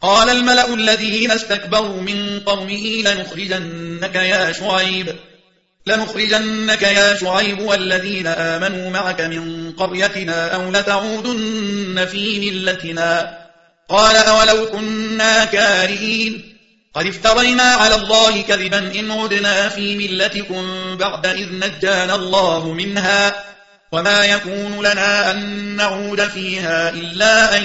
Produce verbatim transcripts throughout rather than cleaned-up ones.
قال الملأ الذين استكبروا من قومه لنخرجنك يا شعيب لنخرجنك يا شعيب والذين آمنوا معك من قريتنا أو لتعودن في ملتنا. قال أولو كنا كارهين قد افترينا على الله كذبا إن عدنا في ملتكم بعد إذ نجانا الله منها وما يكون لنا أن نعود فيها إلا أن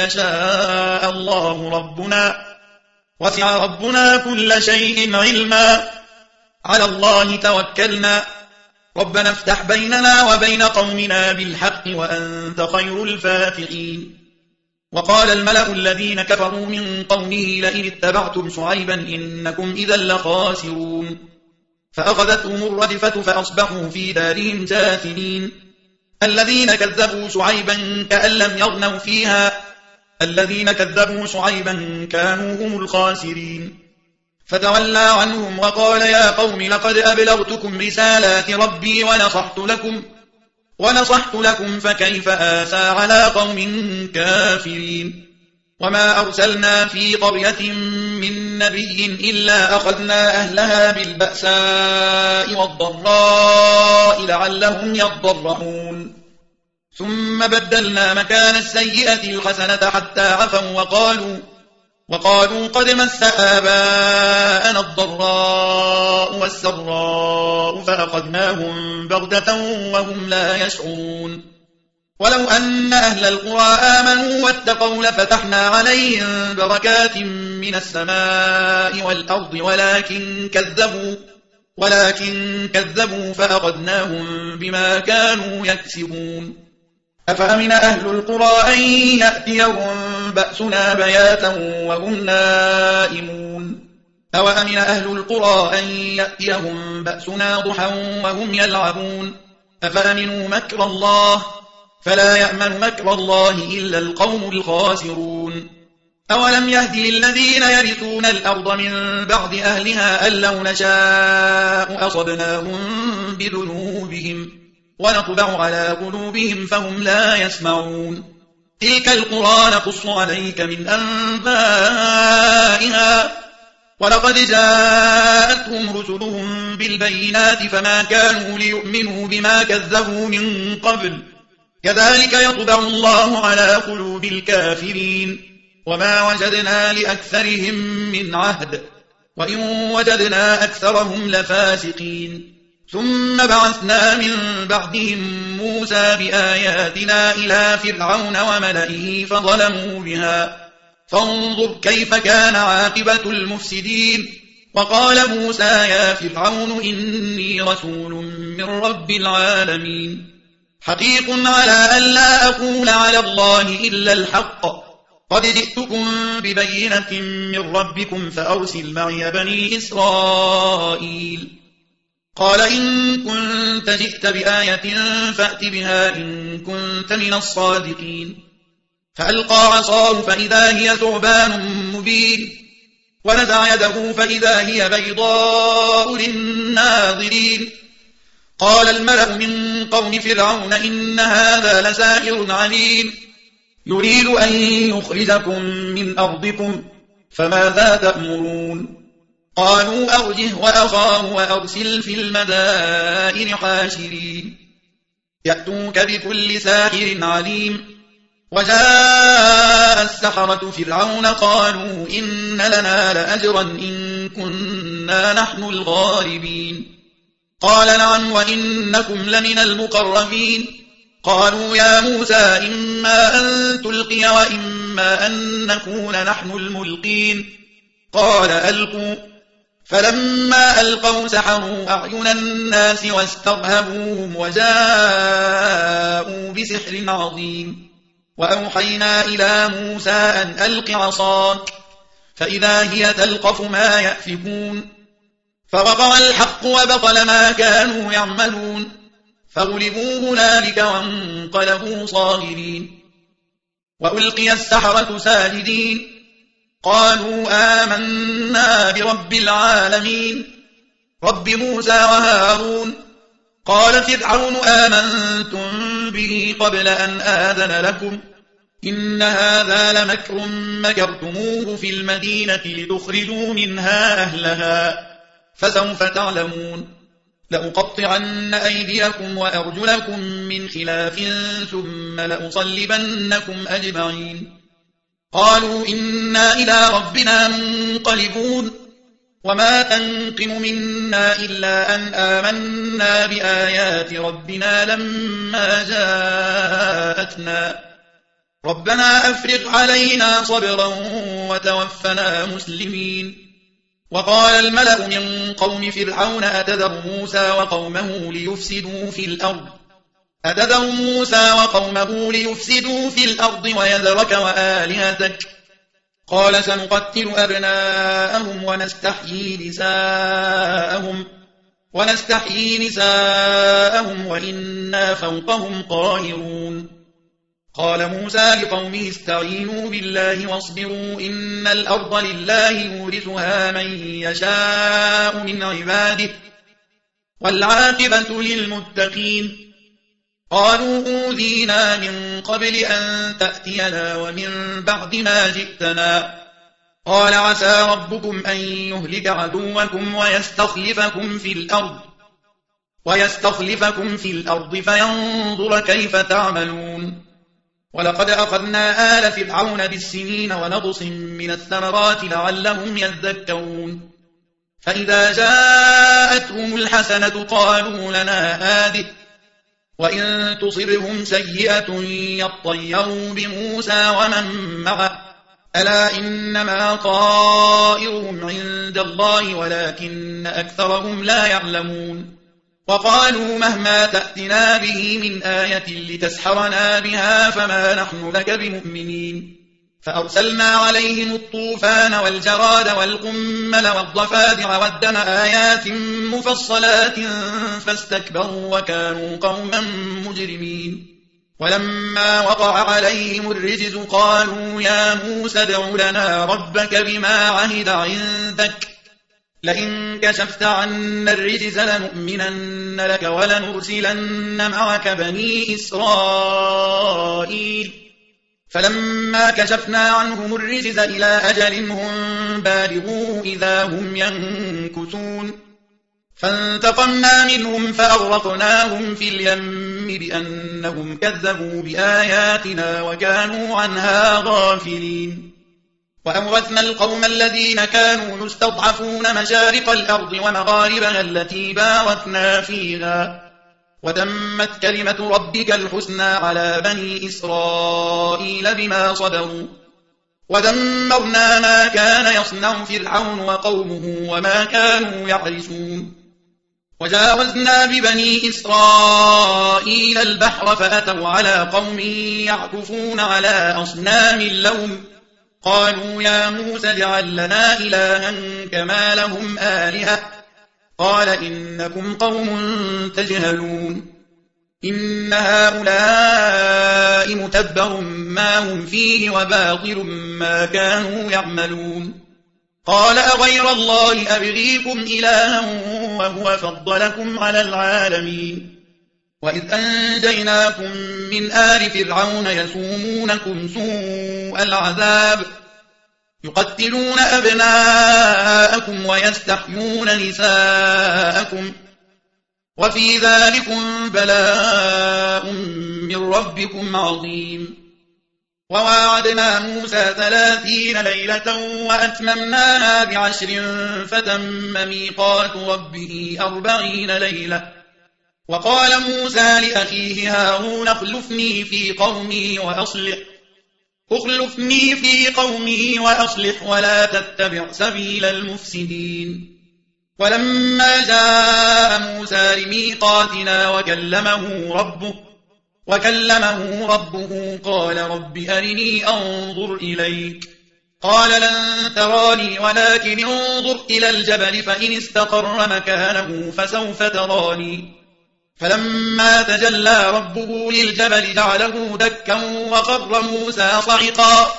يشاء الله ربنا وسع ربنا كل شيء علما على الله توكلنا ربنا افتح بيننا وبين قومنا بالحق وأنت خير الفاتحين. وقال الملأ الذين كفروا من قومه لئن اتبعتم شعيبا إنكم إذا لخاسرون. فأخذتهم الرجفة فأصبحوا في دارهم جاثمين. الذين كذبوا شعيبا كأن لم يغنوا فيها الذين كذبوا شعيبا كانوا هم الخاسرين. فتولى عنهم وقال يا قوم لقد أبلغتكم رسالات ربي ونصحت لكم ونصحت لكم فكيف آسى على قوم كافرين. وما أرسلنا في قرية من نبي إلا أخذنا أهلها بالبأساء والضراء لعلهم يضرعون ثم بدلنا مكان السيئة الحسنة حتى عفوا وقالوا وقالوا قد مس آباءنا الضراء والسراء فأخذناهم بغتة وهم لا يشعرون. ولو أن أهل القرى آمنوا واتقوا لفتحنا عليهم بركات من السماء والأرض ولكن كذبوا ولكن كذبوا فأخذناهم بما كانوا يكسبون. أفأمن أهل القرى أن يأتيهم بأسنا بياتا وهم نائمون أوأمن أهل القرى أن يأتيهم بأسنا ضحى وهم يلعبون أفأمنوا مكر الله فلا يأمن مكر الله إلا القوم الخاسرون. أولم يهد للذين يرثون الأرض من بعد أهلها أن لو نشاء أصبناهم بذنوبهم ونطبع على قلوبهم فهم لا يسمعون. تلك القرى نقص عليك من أنبائها ولقد جاءتهم رسلهم بالبينات فما كانوا ليؤمنوا بما كذبوا من قبل كذلك يطبع الله على قلوب الكافرين. وما وجدنا لأكثرهم من عهد وإن وجدنا أكثرهم لفاسقين. ثم بعثنا من بعدهم موسى بآياتنا إلى فرعون وملئه فظلموا بها فانظر كيف كان عاقبة المفسدين. وقال موسى يا فرعون إني رسول من رب العالمين حقيق على أن لا أقول على الله إلا الحق قد جئتكم ببينة من ربكم فأرسل معي بني إسرائيل. قال إن كنت جئت بآية فأت بها إن كنت من الصادقين. فألقى عصاه فإذا هي ثعبان مبين ونزع يده فإذا هي بيضاء للناظرين. قال الملأ من قوم فرعون إن هذا لساحر عليم يريد أن يخرجكم من أرضكم فماذا تأمرون. قالوا أرجه وأخاه وأرسل في المدائن حاشرين يأتوك بكل ساحر عليم. وجاء السحرة فرعون قالوا إن لنا لأجرا إن كنا نحن الغالبين. قال نعم وإنكم لمن المقربين. قالوا يا موسى إما أن تلقي وإما أن نكون نحن الملقين. قال ألقوا فلما ألقوا سحروا أعين الناس واسترهبوهم وجاءوا بسحر عظيم. وأوحينا إلى موسى أن ألق عصاك فإذا هي تلقف ما يأفكون. فوقع الحق وبطل ما كانوا يعملون فغلبوا هنالك وانقلبوا صاغرين. وألقي السحرة ساجدين قالوا آمنا برب العالمين رب موسى وهارون. قال فرعون آمنتم به قبل أن آذن لكم إن هذا لمكر مكرتموه في المدينة لتخرجوا منها أهلها فسوف تعلمون لأقطعن أيديكم وأرجلكم من خلاف ثم لأصلبنكم أجمعين قالوا إنا إلى ربنا منقلبون وما تنقم منا إلا أن آمنا بآيات ربنا لما جاءتنا ربنا أفرغ علينا صبرا وتوفنا مسلمين وقال الملأ من قوم فرعون أتذر موسى وقومه ليفسدوا في الأرض أتذر موسى وقومه ليفسدوا في الأرض ويذرك وآلهتك قال سنقتل أبناءهم ونستحيي نساءهم ونستحيي نساءهم وإنا فوقهم قاهرون قال موسى لقومه استعينوا بالله واصبروا إن الأرض لله يورثها من يشاء من عباده والعاقبة للمتقين قالوا أوذينا من قبل أن تأتينا ومن بعد ما جئتنا قال عسى ربكم أن يهلك عدوكم ويستخلفكم في الأرض ويستخلفكم في الأرض فينظر كيف تعملون ولقد أخذنا آل فرعون بالسنين ونقص من الثمرات لعلهم يذكرون فإذا جاءتهم الحسنة قالوا لنا هذه وإن تصرهم سيئة يطيروا بموسى ومن معه ألا إنما طائرهم عند الله ولكن أكثرهم لا يعلمون وقالوا مهما تأتنا به من آية لتسحرنا بها فما نحن لك بمؤمنين فأرسلنا عليهم الطوفان والجراد والقمل والضفادع والدم آيات مفصلات فاستكبروا وكانوا قوما مجرمين ولما وقع عليهم الرجز قالوا يا موسى ادع لنا ربك بما عهد عندك لئن كشفت عنا الرجز لنؤمنن لك ولنرسلن معك بني إسرائيل فلما كشفنا عنهم الرجز إلى أجل هم بالغوه إذا هم ينكثون فانتقمنا منهم فأغرقناهم في اليم بأنهم كذبوا بآياتنا وكانوا عنها غافلين وأورثنا القوم الذين كانوا يستضعفون مشارق الأرض ومغاربها التي باركنا فيها وتمت كلمة ربك الحسنى على بني إسرائيل بما صبروا ودمرنا ما كان يصنع فرعون وقومه وما كانوا يعرشون وجاوزنا ببني إسرائيل البحر فأتوا على قوم يعكفون على أصنام لهم قالوا يا موسى اجعل لنا إلها كما لهم آلهة قال إنكم قوم تجهلون إن هؤلاء متبر ما هم فيه وباطل ما كانوا يعملون قال أغير الله أبغيكم إلها وهو فضلكم على العالمين وإذ أنجيناكم من آل فرعون يسومونكم سوء العذاب يقتلون أبناءكم ويستحيون نساءكم وفي ذلكم بلاء من ربكم عظيم وواعدنا موسى ثلاثين ليلة وأتممناها بعشر فتم ميقات ربه أربعين ليلة وقال موسى لأخيه هارون اخلفني في قومي وأصلح اخلفني في قومي وأصلح ولا تتبع سبيل المفسدين ولما جاء موسى لميقاتنا وكلمه ربه وكلمه ربه قال رب أرني أنظر إليك قال لن تراني ولكن انظر إلى الجبل فإن استقر مكانه فسوف تراني فلما تجلى ربه للجبل جعله دكا وخر موسى صعقا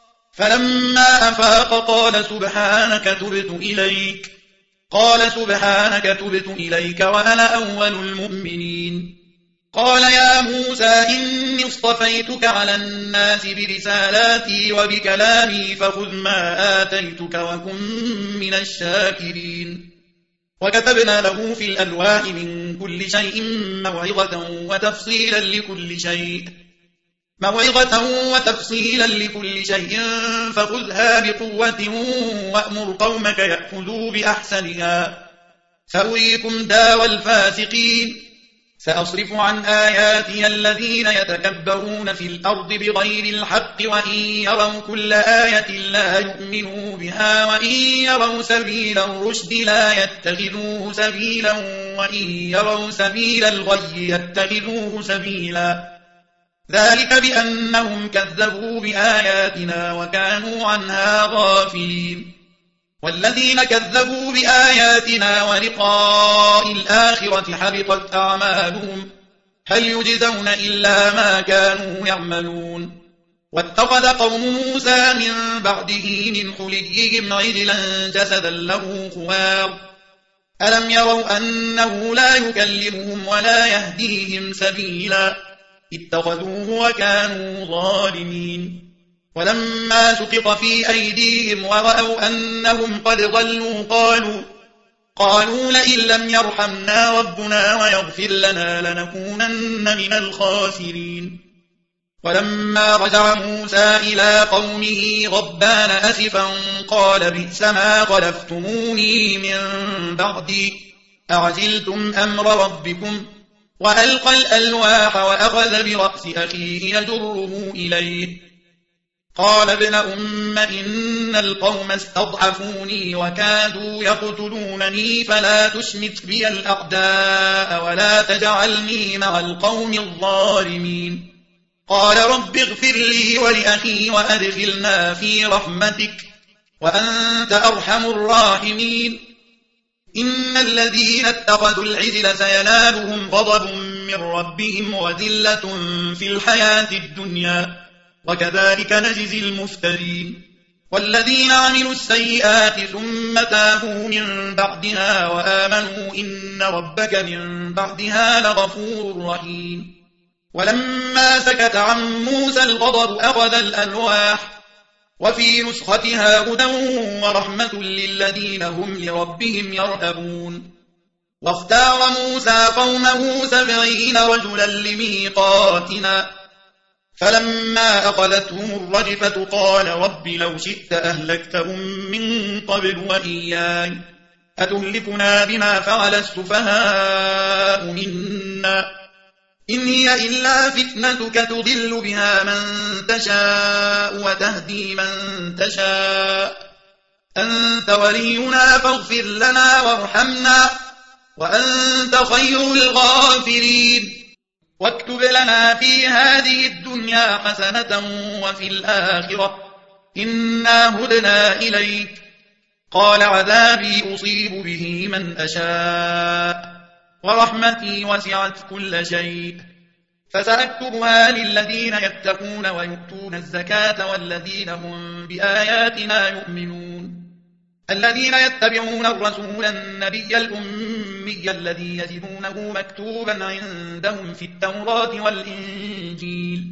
فلما أفاق قال سبحانك تبت إليك قال سبحانك تبت إليك وأنا أول المؤمنين قال يا موسى إني اصطفيتك على الناس برسالاتي وبكلامي فخذ ما آتيتك وكن من الشاكرين. وكتبنا له في الألواح من كل شيء موعظة وتفصيلا لكل شيء موعظة وتفصيلا لكل شيء فخذها بقوة وأمر قومك يأخذوا بأحسنها سأريكم دار الفاسقين. سأصرف عن آياتي الذين يتكبرون في الأرض بغير الحق وإن يروا كل آية لا يؤمنوا بها وإن يروا سبيل الرشد لا يتخذوه سبيلا وإن يروا سبيل الغي يتخذوه سبيلا ذلك بأنهم كذبوا بآياتنا وكانوا عنها غافلين. والذين كذبوا بآياتنا ولقاء الآخرة حبطت أعمالهم هل يجزون إلا ما كانوا يعملون. واتخذ قوم موسى من بعده من حليهم عجلا جسدا له خوار ألم يروا أنه لا يكلمهم ولا يهديهم سبيلا اتخذوه وكانوا ظالمين. ولما سقط في أيديهم ورأوا أنهم قد ضلوا قالوا قالوا لئن لم يرحمنا ربنا ويغفر لنا لنكونن من الخاسرين. ولما رجع موسى إلى قومه غضبان أسفا قال بئس ما خلفتموني من بعدي أعجلتم أمر ربكم وألقى الألواح وأخذ برأس أخيه يجره إليه قال ابن أم إن القوم استضعفوني وكادوا يقتلونني فلا تشمت بي الأعداء ولا تجعلني مع القوم الظالمين. قال رب اغفر لي ولأخي وأدخلنا في رحمتك وأنت أرحم الراحمين. إن الذين اتخذوا العجل سينالهم غضب من ربهم وذلة في الحياة الدنيا وكذلك نجزي المفترين. والذين عملوا السيئات ثم تابوا من بعدها وآمنوا إن ربك من بعدها لغفور رحيم. ولما سكت عن موسى الغضب أخذ الألواح وفي نسختها هدى ورحمة للذين هم لربهم يرهبون. واختار موسى قومه سبعين رجلا لميقاتنا فلما أخذتهم الرجفة قال رب لو شئت أهلكتهم من قبل وإياي أتهلكنا بما فعل السفهاء منا إن هي إلا فتنتك تضل بها من تشاء وتهدي من تشاء أنت ولينا فاغفر لنا وارحمنا وأنت خير الغافرين. واكتب لنا في هذه الدنيا حسنة وفي الآخرة إنا هدنا إليك قال عذابي أصيب به من أشاء ورحمتي وسعت كل شيء فسأكتبها للذين يتقون ويؤتون الزكاة والذين هم بآياتنا يؤمنون. الذين يتبعون الرسول النبي الأمي الذي يجدونه مكتوبا عندهم في التوراة والإنجيل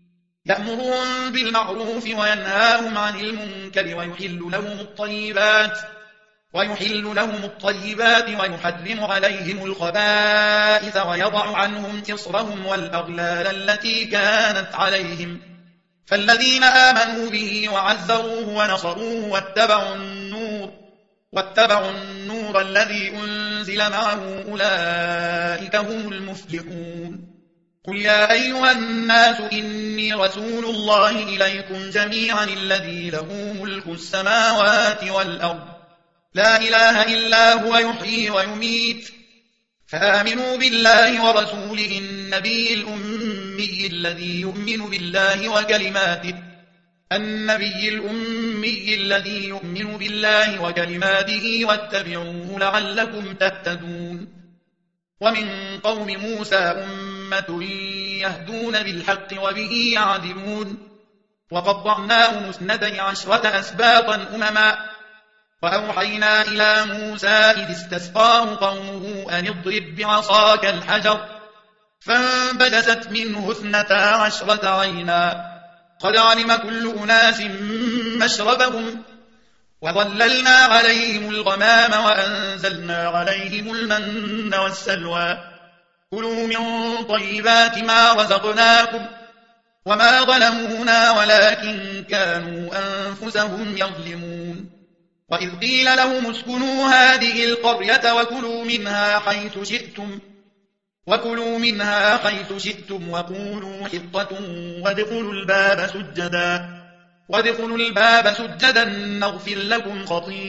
يأمرهم بالمعروف وينهاهم عن المنكر ويحل لهم الطيبات ويحل لهم الطيبات ويحرم عليهم الخبائث ويضع عنهم إصرهم والأغلال التي كانت عليهم فالذين آمنوا به وعزروه ونصروه واتبعوا النور واتبعوا النور الذي أنزل معه أولئك هم المفلحون. قل يا أيها الناس إني رسول الله إليكم جميعا الذي له ملك السماوات والأرض لا إله إلا هو يحيي ويميت فآمنوا بالله ورسوله النبي الأمي الذي يؤمن بالله وكلماته النبي الأمي الذي يؤمن بالله وكلماته واتبعوه لعلكم تهتدون. ومن قوم موسى أمة يهدون بالحق وبه يعدلون وقطعناهم اثنتي عشرة أسباطا أمما وأوحينا إلى موسى إذ استسقاه قومه أن اضرب بعصاك الحجر فانبجست منه اثنتا عشرة عينا قد علم كل أناس مشربهم وظللنا عليهم الغمام وأنزلنا عليهم المن والسلوى كلوا من طيبات ما رزقناكم وما ظلمونا ولكن كانوا أنفسهم يظلمون وإذ قيل لهم اسكنوا هذه القرية وكلوا منها حيث شئتم وكلوا منها حيث شئتم وقولوا حطة وادخلوا الباب سجدا وادخلوا الباب سجدا نغفر لكم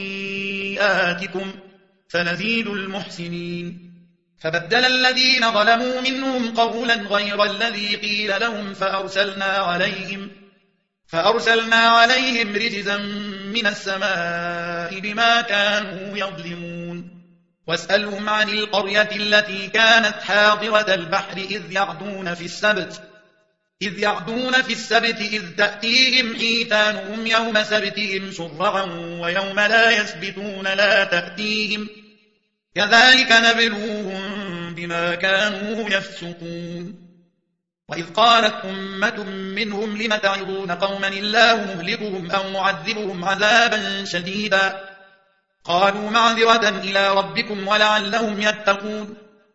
خطيئاتكم سنزيد المحسنين فبدل الذين ظلموا منهم قولا غير الذي قيل لهم فأرسلنا عليهم فأرسلنا عليهم رجزا من السماء بما كانوا يظلمون واسألهم عن القرية التي كانت حاضرة البحر إذ يعدون في السبت إذ يعدون في السبت إذ تأتيهم حيتانهم يوم سبتهم شرعا ويوم لا يسبتون لا تأتيهم كذلك نبلوهم بما كانوا يفسقون وإذ قالت أمة منهم لم تعظون قوما الله مهلكهم أو معذبهم عذابا شديدا قالوا معذرة إلى ربكم ولعلهم يتقون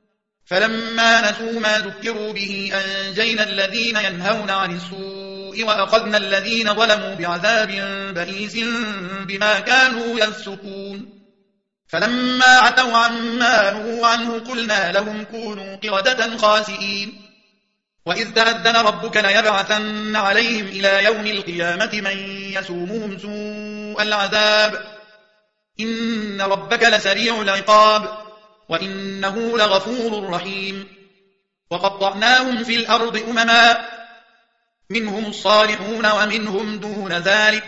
فلما نسوا ما ذكروا به أنجينا الذين ينهون عن السوء وأخذنا الذين ظلموا بعذاب بئيس بما كانوا يفسقون فلما عتوا عما نهوا عنه قلنا لهم كونوا قردة خاسئين وإذ تأذن ربك ليبعثن عليهم إلى يوم القيامة من يسومهم سوء العذاب إن ربك لسريع العقاب وإنه لغفور رحيم وقطعناهم في الأرض أمما منهم الصالحون ومنهم دون ذلك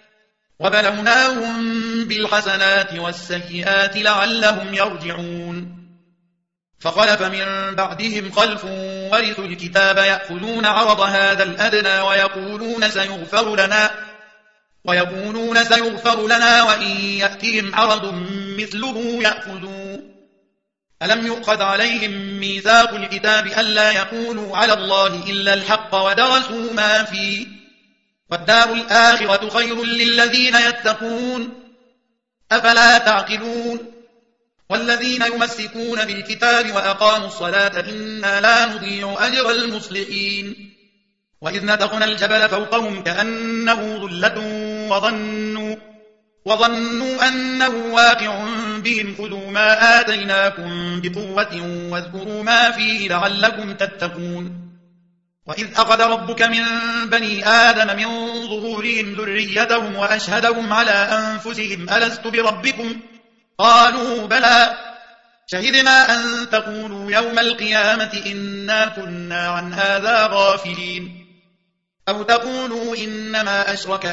وبلوناهم بالحسنات والسيئات لعلهم يرجعون فخلف من بعدهم خلف ورثوا الكتاب يأخذون عرض هذا الأدنى ويقولون سيغفر لنا ويقولون سيغفر لنا وإن يأتهم عرض مثله يأخذوه ألم يؤخذ عليهم ميثاق الكتاب ألا يقولوا على الله إلا الحق ودرسوا ما فيه والدار الآخرة خير للذين يتقون أفلا تعقلون والذين يمسكون بالكتاب وأقاموا الصلاة إنا لا نضيع أجر المصلحين وإذ نتقنا الجبل فوقهم كأنه ظلة وظنوا, وظنوا أنه واقع بهم خذوا ما آتيناكم بقوة واذكروا ما فيه لعلكم تتقون وإذ أخذ ربك من بني آدم من ظهورهم ذريتهم وأشهدهم على أنفسهم ألست بربكم قالوا بلى شهدنا أن تقولوا يوم القيامة إنا كنا عن هذا غافلين أو تقولوا إنما أشرك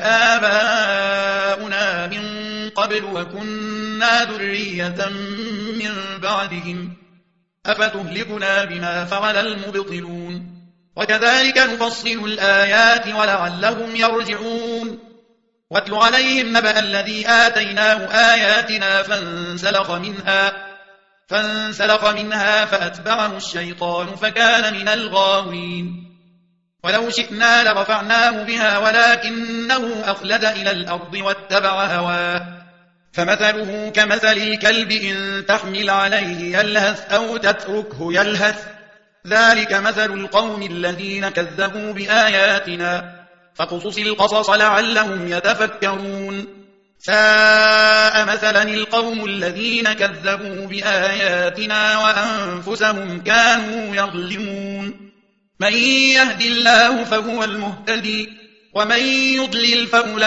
آباؤنا من قبل وكنا ذرية من بعدهم أفتهلكنا بما فعل المبطلون وكذلك نفصل الآيات ولعلهم يرجعون واتل عليهم نبأ الذي آتيناه آياتنا فانسلخ منها فانسلخ منها فأتبعه الشيطان فكان من الغاوين ولو شئنا لرفعناه بها ولكنه أخلد إلى الأرض واتبع هواه فمثله كمثل الكلب إن تحمل عليه يلهث أو تتركه يلهث ذلك مثل القوم الذين كذبوا بآياتنا فقصص القصص لعلهم يتفكرون ساء مثلا القوم الذين كذبوا بآياتنا وأنفسهم كانوا يظلمون من يهد الله فهو المهتدي ومن يضلل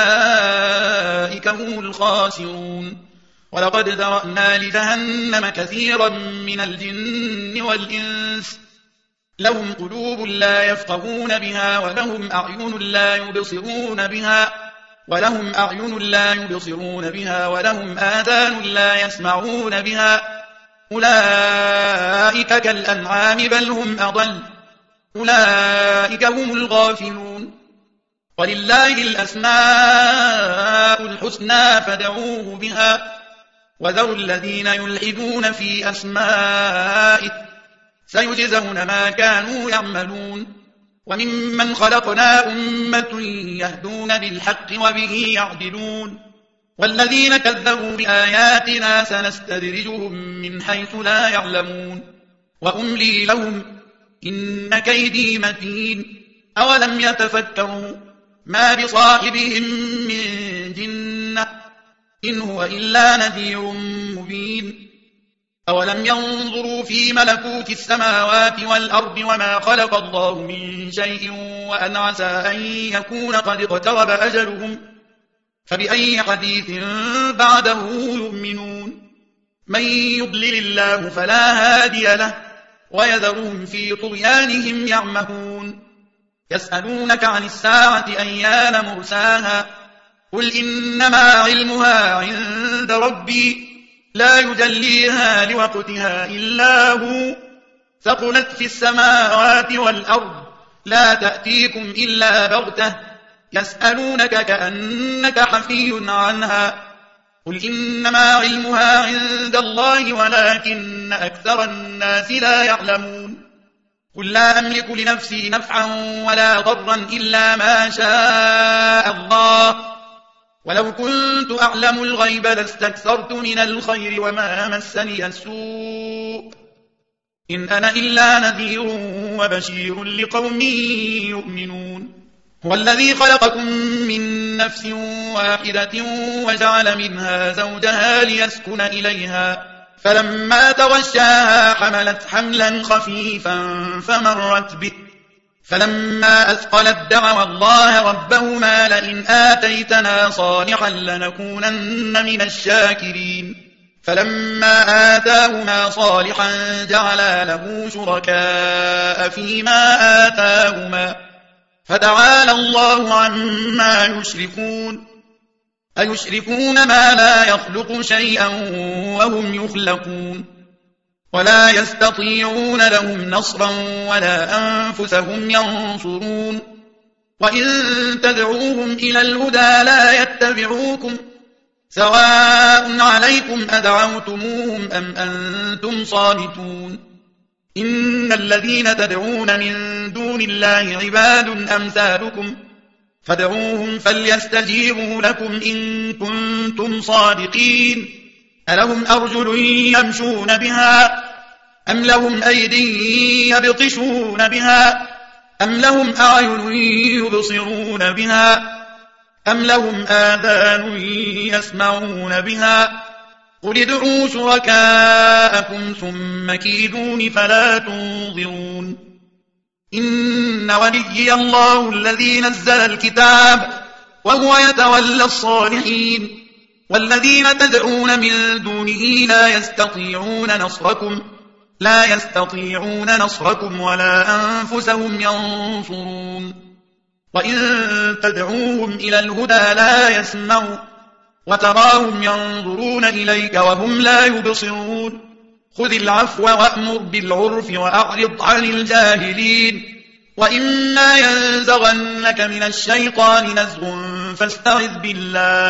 فأولئك هم الخاسرون ولقد ذرأنا لجهنم كثيرا من الجن والإنس لهم قلوب لا يفقهون بها ولهم أعين لا يبصرون بها ولهم أعين لا يبصرون بها ولهم آذان لا يسمعون بها أولئك كالأنعام بل هم أضل أولئك هم الغافلون ولله الأسماء الحسنى فادعوه بها وذروا الذين يلحدون في أسمائه سيجزون ما كانوا يعملون وممن خلقنا أمة يهدون بالحق وبه يعدلون والذين كذبوا بآياتنا سنستدرجهم من حيث لا يعلمون وأملي لهم إن كيدي متين أولم يتفكروا ما بصاحبهم من جنة إن هو إلا نذير مبين أولم ينظروا في ملكوت السماوات والأرض وما خلق الله من شيء وأن عسى أن يكون قد اقترب أجلهم فبأي حديث بعده يؤمنون من يضلل الله فلا هادي له ويذرهم في طغيانهم يعمهون يسألونك عن الساعة أيان مرساها قل إنما علمها عند ربي لا يجليها لوقتها إلا هو ثقلت في السماوات والأرض لا تأتيكم إلا بغتة يسألونك كأنك حفي عنها قل إنما علمها عند الله ولكن أكثر الناس لا يعلمون قل لا أملك لنفسي نفعا ولا ضرا إلا ما شاء الله ولو كنت أعلم الغيب لاستكثرت من الخير وما مسني السوء إن أنا إلا نذير وبشير لقوم يؤمنون هو الذي خلقكم من نفس واحدة وجعل منها زوجها ليسكن إليها فلما تغشاها حملت حملا خفيفا فمرت به فلما أثقلت دعوا الله ربهما لئن آتيتنا صالحا لنكونن من الشاكرين فلما آتاهما صالحا جعلا له شركاء فيما آتاهما فتعالى الله عما يشركون أيشركون ما لا يخلق شيئا وهم يخلقون ولا يستطيعون لهم نصرا ولا أنفسهم ينصرون وإن تدعوهم إلى الهدى لا يتبعوكم سواء عليكم أدعوتموهم أم أنتم صامتون إن الذين تدعون من دون الله عباد أمثالكم فادعوهم فليستجيبوا لكم إن كنتم صادقين ألهم أرجل يمشون بها أم لهم أيدي يبطشون بها أم لهم أعين يبصرون بها أم لهم آذان يسمعون بها قل ادعوا شركاءكم ثم كيدون فلا تنظرون إن وليي الله الذي نزل الكتاب وهو يتولى الصالحين والذين تدعون من دونه لا يستطيعون نصركم لا يستطيعون نصركم ولا أنفسهم ينصرون وإن تدعوهم إلى الهدى لا يسمعوا وتراهم ينظرون إليك وهم لا يبصرون خذ العفو وأمر بالعرف وأعرض عن الجاهلين وإما ينزغنك من الشيطان نزغ فاستعذ بالله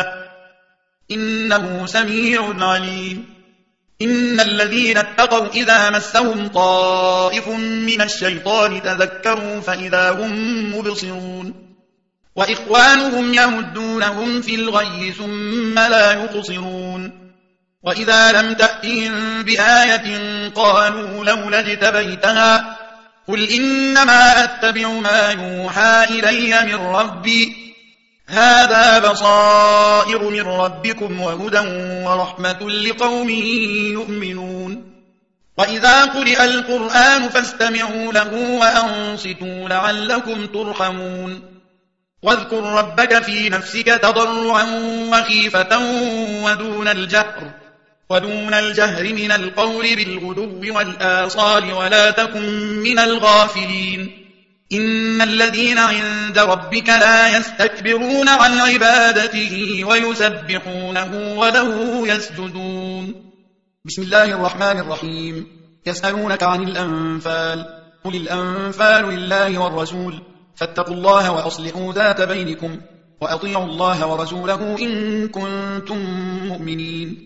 إنه سميع عليم إن الذين اتقوا إذا مسهم طائف من الشيطان تذكروا فإذا هم مبصرون وإخوانهم يمدونهم في الغي ثم لا يقصرون وإذا لم تأتهم بآية قالوا لولا اجتبيتها قل إنما أتبع ما يوحى إلي من ربي هذا بصائر من ربكم وهدى ورحمة لقوم يؤمنون وإذا قرئ القرآن فاستمعوا له وأنصتوا لعلكم ترحمون واذكر ربك في نفسك تضرعا وخيفة ودون الجهر ودون الجهر من القول بالغدو والآصال ولا تكن من الغافلين إن الذين عند ربك لا يستكبرون عن عبادته ويسبحونه وله يسجدون بسم الله الرحمن الرحيم يسألونك عن الأنفال قل الأنفال لله والرسول فاتقوا الله وأصلحوا ذات بينكم وأطيعوا الله ورسوله إن كنتم مؤمنين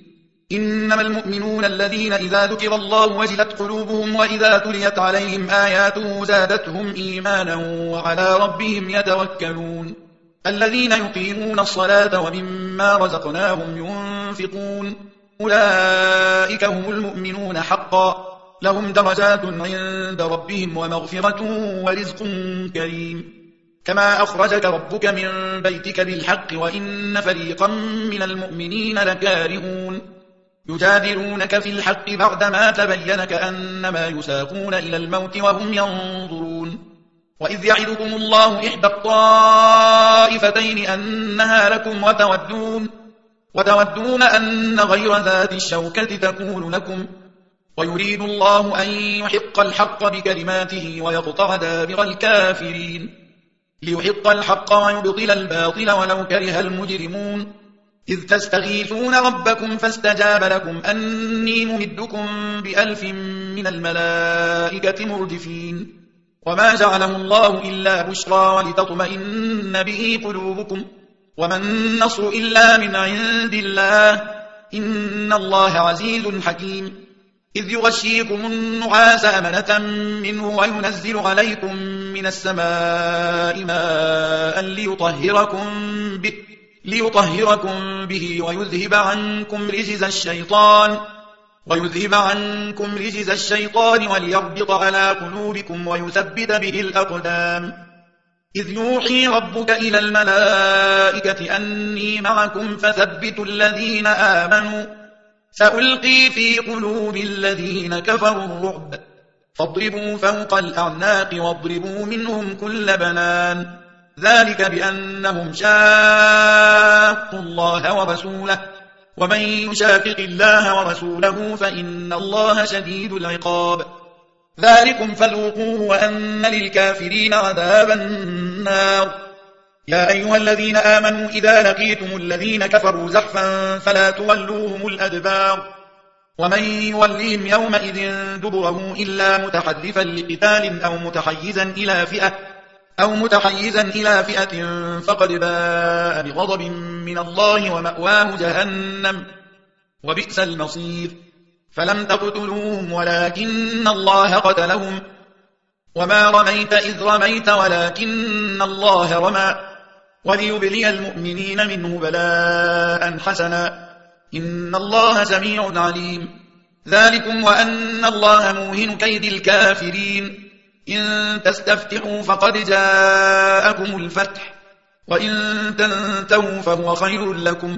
إنما المؤمنون الذين إذا ذكر الله وجلت قلوبهم وإذا تليت عليهم آياته زادتهم إيمانا وعلى ربهم يتوكلون الذين يقيمون الصلاة ومما رزقناهم ينفقون أولئك هم المؤمنون حقا لهم درجات عند ربهم ومغفرة ورزق كريم كما أخرجك ربك من بيتك بالحق وإن فريقا من المؤمنين لكارهون يجادلونك في الحق بعدما تبين كأنما يساقون إلى الموت وهم ينظرون وإذ يعدكم الله إحدى الطائفتين أنها لكم وتودون, وتودون أن غير ذات الشوكة تكون لكم ويريد الله أن يحق الحق بكلماته ويقطع دابر الكافرين ليحق الحق ويبطل الباطل ولو كره المجرمون إذ تستغيثون ربكم فاستجاب لكم أني ممدكم بألف من الملائكة مردفين وما جعله الله إلا بشرى ولتطمئن به قلوبكم وما النصر إلا من عند الله إن الله عزيز حكيم إذ يغشيكم النعاس أمنة منه وينزل عليكم من السماء ماء ليطهركم به ليطهركم به ويذهب عنكم رجز الشيطان ويذهب عنكم رجز الشيطان وليربط على قلوبكم ويثبت به الأقدام إذ يوحي ربك إلى الملائكة أني معكم فثبتوا الذين آمنوا سألقي في قلوب الذين كفروا الرعب فاضربوا فوق الأعناق واضربوا منهم كل بنان ذلك بأنهم شاقوا الله ورسوله ومن يشاقق الله ورسوله فإن الله شديد العقاب ذلكم فذوقوه وأن للكافرين عذاب النار يا أيها الذين آمنوا إذا لقيتم الذين كفروا زحفا فلا تولوهم الأدبار ومن يوليهم يومئذ دبره إلا متحرفا لقتال أو متحيزا إلى فئة أو متحيزا إلى فئة فقد باء بغضب من الله ومأواه جهنم وبئس المصير فلم تقتلوهم ولكن الله قتلهم وما رميت إذ رميت ولكن الله رمى وليبلي المؤمنين منه بلاء حسنا إن الله سميع عليم ذلكم وأن الله موهن كيد الكافرين إن تستفتحوا فقد جاءكم الفتح وإن تنتهوا فهو خير لكم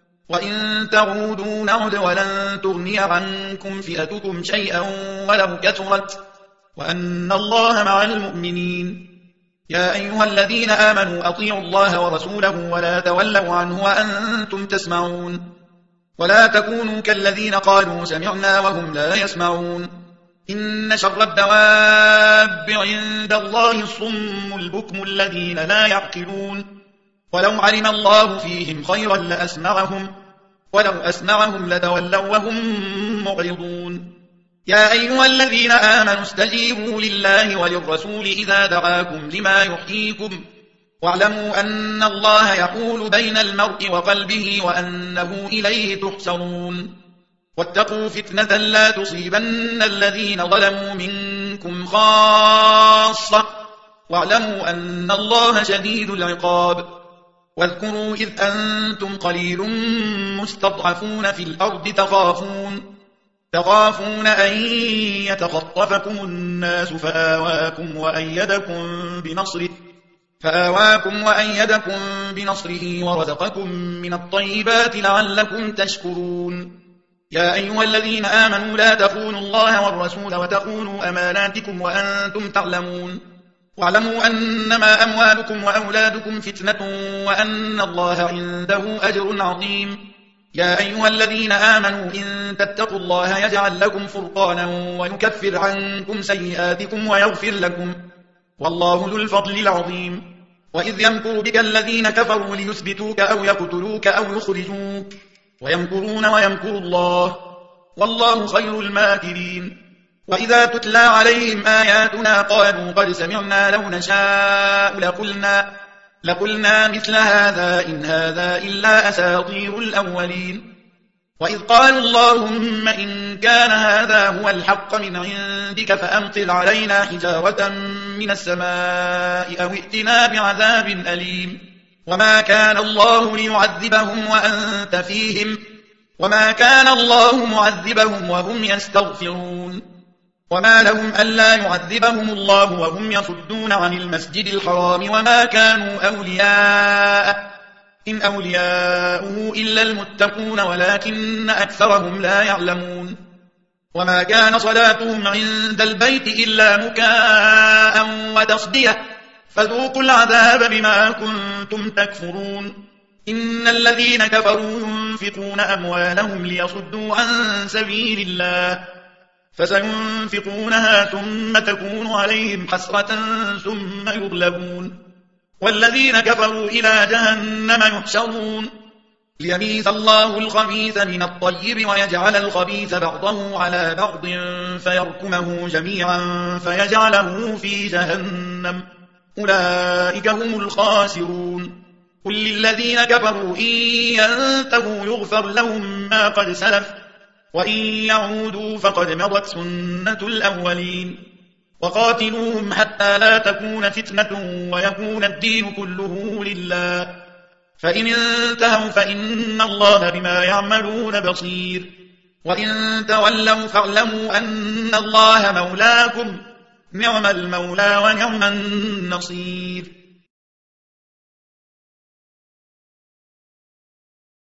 وإن تعودوا نعد ولن تغني عنكم فئتكم شيئا ولو كثرت وأن الله مع المؤمنين يا أيها الذين آمنوا أطيعوا الله ورسوله ولا تولوا عنه وأنتم تسمعون ولا تكونوا كالذين قالوا سمعنا وهم لا يسمعون إن شر الدواب عند الله الصم البكم الذين لا يعقلون ولو علم الله فيهم خيرا لأسمعهم ولو أسمعهم لتولوا وهم معرضون يا أيها الذين آمنوا استجيبوا لله وللرسول إذا دعاكم لما يحييكم واعلموا أن الله يحول بين المرء وقلبه وأنه إليه تحشرون واتقوا فتنة لا تصيبن الذين ظلموا منكم خاصة واعلموا أن الله شديد العقاب واذكروا إذ أنتم قليل مستضعفون في الأرض تخافون تخافون أن يتخطفكم الناس فآواكم وأيدكم بنصره فآواكم وأيدكم بنصره ورزقكم من الطيبات لعلكم تشكرون يا أيها الذين آمنوا لا تخونوا الله والرسول وتخونوا أماناتكم وأنتم تعلمون واعلموا أنما أموالكم وأولادكم فتنة وأن الله عنده أجر عظيم يا أيها الذين آمنوا إن تتقوا الله يجعل لكم فرقانا ويكفر عنكم سيئاتكم ويغفر لكم والله ذو الفضل العظيم وإذ يمكر بك الذين كفروا ليثبتوك أو يقتلوك أو يخرجوك ويمكرون ويمكر الله والله خير الماكرين وإذا تتلى عليهم آياتنا قالوا قد سمعنا لو نشاء لقلنا, لقلنا مثل هذا إن هذا إلا أساطير الأولين وإذ قالوا اللهم إن كان هذا هو الحق من عندك فأمطر علينا حجارة من السماء أو ائتنا بعذاب أليم وما كان الله ليعذبهم وأنت فيهم وما كان الله معذبهم وهم يستغفرون وما لهم ألا يعذبهم الله وهم يصدون عن المسجد الحرام وما كانوا أولياء إن أولياؤه إلا المتقون ولكن أكثرهم لا يعلمون وما كان صلاتهم عند البيت إلا مكاء وتصدية فذوقوا العذاب بما كنتم تكفرون إن الذين كفروا ينفقون أموالهم ليصدوا عن سبيل الله فسينفقونها ثم تكون عليهم حسرة ثم يغلبون والذين كفروا إلى جهنم يحشرون ليميز الله الخبيث من الطيب ويجعل الخبيث بعضه على بعض فيركمه جميعا فيجعله في جهنم أولئك هم الخاسرون قل للذين كفروا إن ينتهوا يغفر لهم ما قد سلف وإن يعودوا فقد مضت سنة الأولين وقاتلوهم حتى لا تكون فتنة ويكون الدين كله لله فإن انتهوا فإن الله بما يعملون بصير وإن تولوا فاعلموا أن الله مولاكم نعم المولى ونعم النصير